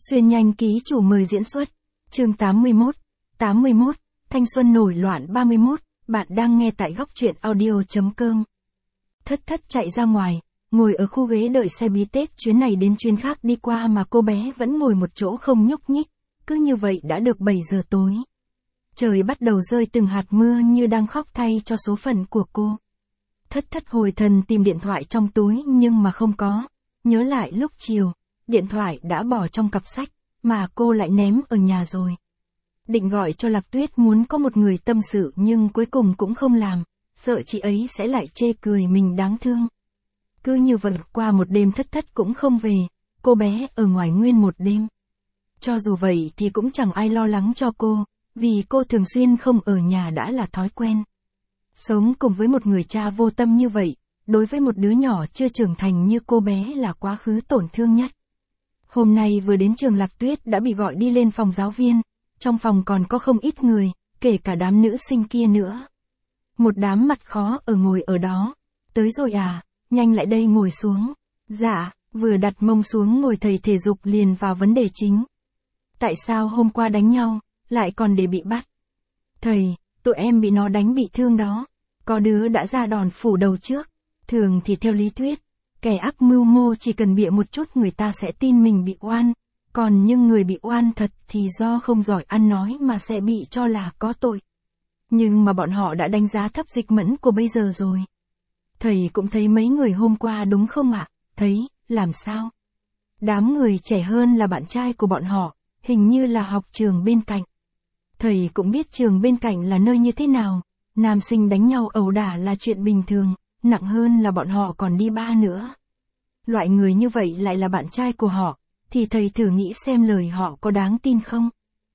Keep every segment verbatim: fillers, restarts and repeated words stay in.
Xuyên nhanh ký chủ mời diễn xuất. Chương tám mươi mốt. tám mươi mốt. Thanh xuân nổi loạn ba mươi mốt. Bạn đang nghe tại góc truyện audio.com. Thất thất chạy ra ngoài, ngồi ở khu ghế đợi xe bí tết chuyến này đến chuyến khác đi qua mà cô bé vẫn ngồi một chỗ không nhúc nhích. Cứ như vậy đã được bảy giờ tối. Trời bắt đầu rơi từng hạt mưa như đang khóc thay cho số phận của cô. Thất thất hồi thần tìm điện thoại trong túi nhưng mà không có. Nhớ lại lúc chiều, điện thoại đã bỏ trong cặp sách, mà cô lại ném ở nhà rồi. Định gọi cho Lạc Tuyết muốn có một người tâm sự nhưng cuối cùng cũng không làm, sợ chị ấy sẽ lại chê cười mình đáng thương. Cứ như vậy qua một đêm thất thất cũng không về, cô bé ở ngoài nguyên một đêm. Cho dù vậy thì cũng chẳng ai lo lắng cho cô, vì cô thường xuyên không ở nhà đã là thói quen. Sống cùng với một người cha vô tâm như vậy, đối với một đứa nhỏ chưa trưởng thành như cô bé là quá khứ tổn thương nhất. Hôm nay vừa đến trường Lạc Tuyết đã bị gọi đi lên phòng giáo viên, trong phòng còn có không ít người, kể cả đám nữ sinh kia nữa. Một đám mặt khó ở ngồi ở đó. Tới rồi à, nhanh lại đây ngồi xuống. Dạ, vừa đặt mông xuống ngồi thầy thể dục liền vào vấn đề chính. Tại sao hôm qua đánh nhau, lại còn để bị bắt? Thầy, tụi em bị nó đánh bị thương đó. Có đứa đã ra đòn phủ đầu trước. Thường thì theo lý thuyết, kẻ ác mưu mô chỉ cần bịa một chút người ta sẽ tin mình bị oan. Còn nhưng người bị oan thật thì do không giỏi ăn nói mà sẽ bị cho là có tội. Nhưng mà bọn họ đã đánh giá thấp Dịch Mẫn của bây giờ rồi. Thầy cũng thấy mấy người hôm qua đúng không ạ? Thấy, làm sao? Đám người trẻ hơn là bạn trai của bọn họ, hình như là học trường bên cạnh. Thầy cũng biết trường bên cạnh là nơi như thế nào, nam sinh đánh nhau ẩu đả là chuyện bình thường, nặng hơn là bọn họ còn đi ba nữa. Loại người như vậy lại là bạn trai của họ, thì thầy thử nghĩ xem lời họ có đáng tin không?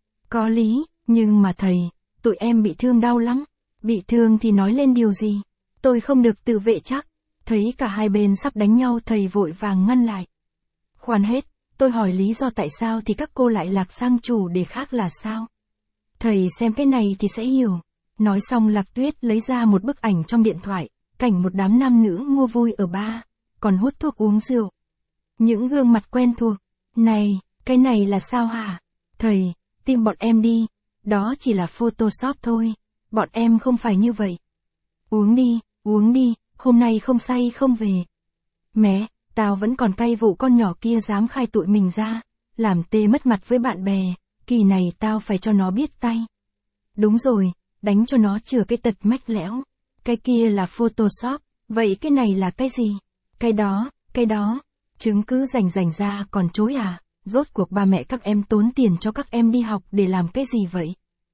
Có lý, nhưng mà thầy, tụi em bị thương đau lắm. Bị thương thì nói lên điều gì? Tôi không được tự vệ chắc. Thấy cả hai bên sắp đánh nhau thầy vội vàng ngăn lại. Khoan hết, tôi hỏi lý do tại sao thì các cô lại lạc sang chủ đề khác là sao? Thầy xem cái này thì sẽ hiểu. Nói xong Lạc Tuyết lấy ra một bức ảnh trong điện thoại, cảnh một đám nam nữ mua vui ở bar, còn hút thuốc uống rượu. Những gương mặt quen thuộc. Này, cái này là sao hả? Thầy, tìm bọn em đi, đó chỉ là Photoshop thôi, bọn em không phải như vậy. Uống đi, uống đi, hôm nay không say không về. Mẹ, tao vẫn còn cay vụ con nhỏ kia dám khai tụi mình ra, làm tê mất mặt với bạn bè, kỳ này tao phải cho nó biết tay. Đúng rồi, đánh cho nó chừa cái tật mách lẽo. Cái kia là Photoshop, vậy cái này là cái gì? Cái đó, cái đó. Chứng cứ rành rành ra còn chối à? Rốt cuộc ba mẹ các em tốn tiền cho các em đi học để làm cái gì vậy?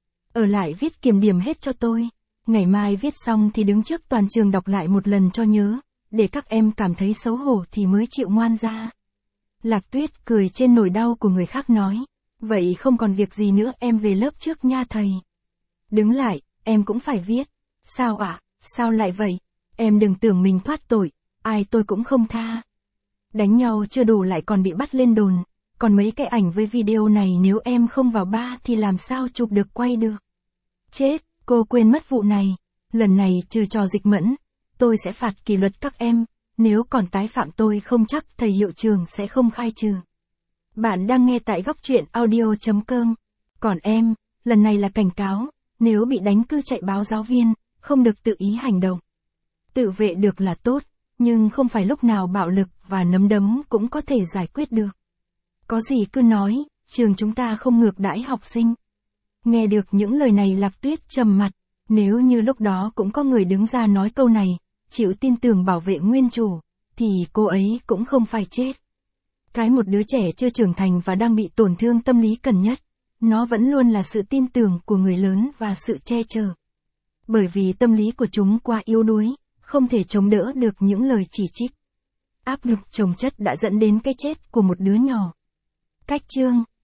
Ở lại viết kiểm điểm hết cho tôi. Ngày mai viết xong thì đứng trước toàn trường đọc lại một lần cho nhớ, để các em cảm thấy xấu hổ thì mới chịu ngoan ra. Lạc Tuyết cười trên nỗi đau của người khác nói. Vậy không còn việc gì nữa em về lớp trước nha thầy. Đứng lại, em cũng phải viết. Sao ạ? À? Sao lại vậy? Em đừng tưởng mình thoát tội, ai tôi cũng không tha. Đánh nhau chưa đủ lại còn bị bắt lên đồn, còn mấy cái ảnh với video này nếu em không vào ba thì làm sao chụp được quay được. Chết, cô quên mất vụ này, lần này trừ trò Dịch Mẫn, tôi sẽ phạt kỷ luật các em, nếu còn tái phạm tôi không chắc thầy hiệu trưởng sẽ không khai trừ. Bạn đang nghe tại góc truyện audio.com, còn em, lần này là cảnh cáo, nếu bị đánh cứ chạy báo giáo viên, không được tự ý hành động. Tự vệ được là tốt. Nhưng không phải lúc nào bạo lực và nắm đấm cũng có thể giải quyết được. Có gì cứ nói, trường chúng ta không ngược đãi học sinh. Nghe được những lời này Lạc Tuyết trầm mặt, nếu như lúc đó cũng có người đứng ra nói câu này, chịu tin tưởng bảo vệ nguyên chủ, thì cô ấy cũng không phải chết. Cái một đứa trẻ chưa trưởng thành và đang bị tổn thương tâm lý cần nhất, nó vẫn luôn là sự tin tưởng của người lớn và sự che chở. Bởi vì tâm lý của chúng quá yếu đuối, không thể chống đỡ được những lời chỉ trích. Áp lực chồng chất đã dẫn đến cái chết của một đứa nhỏ. Cách chương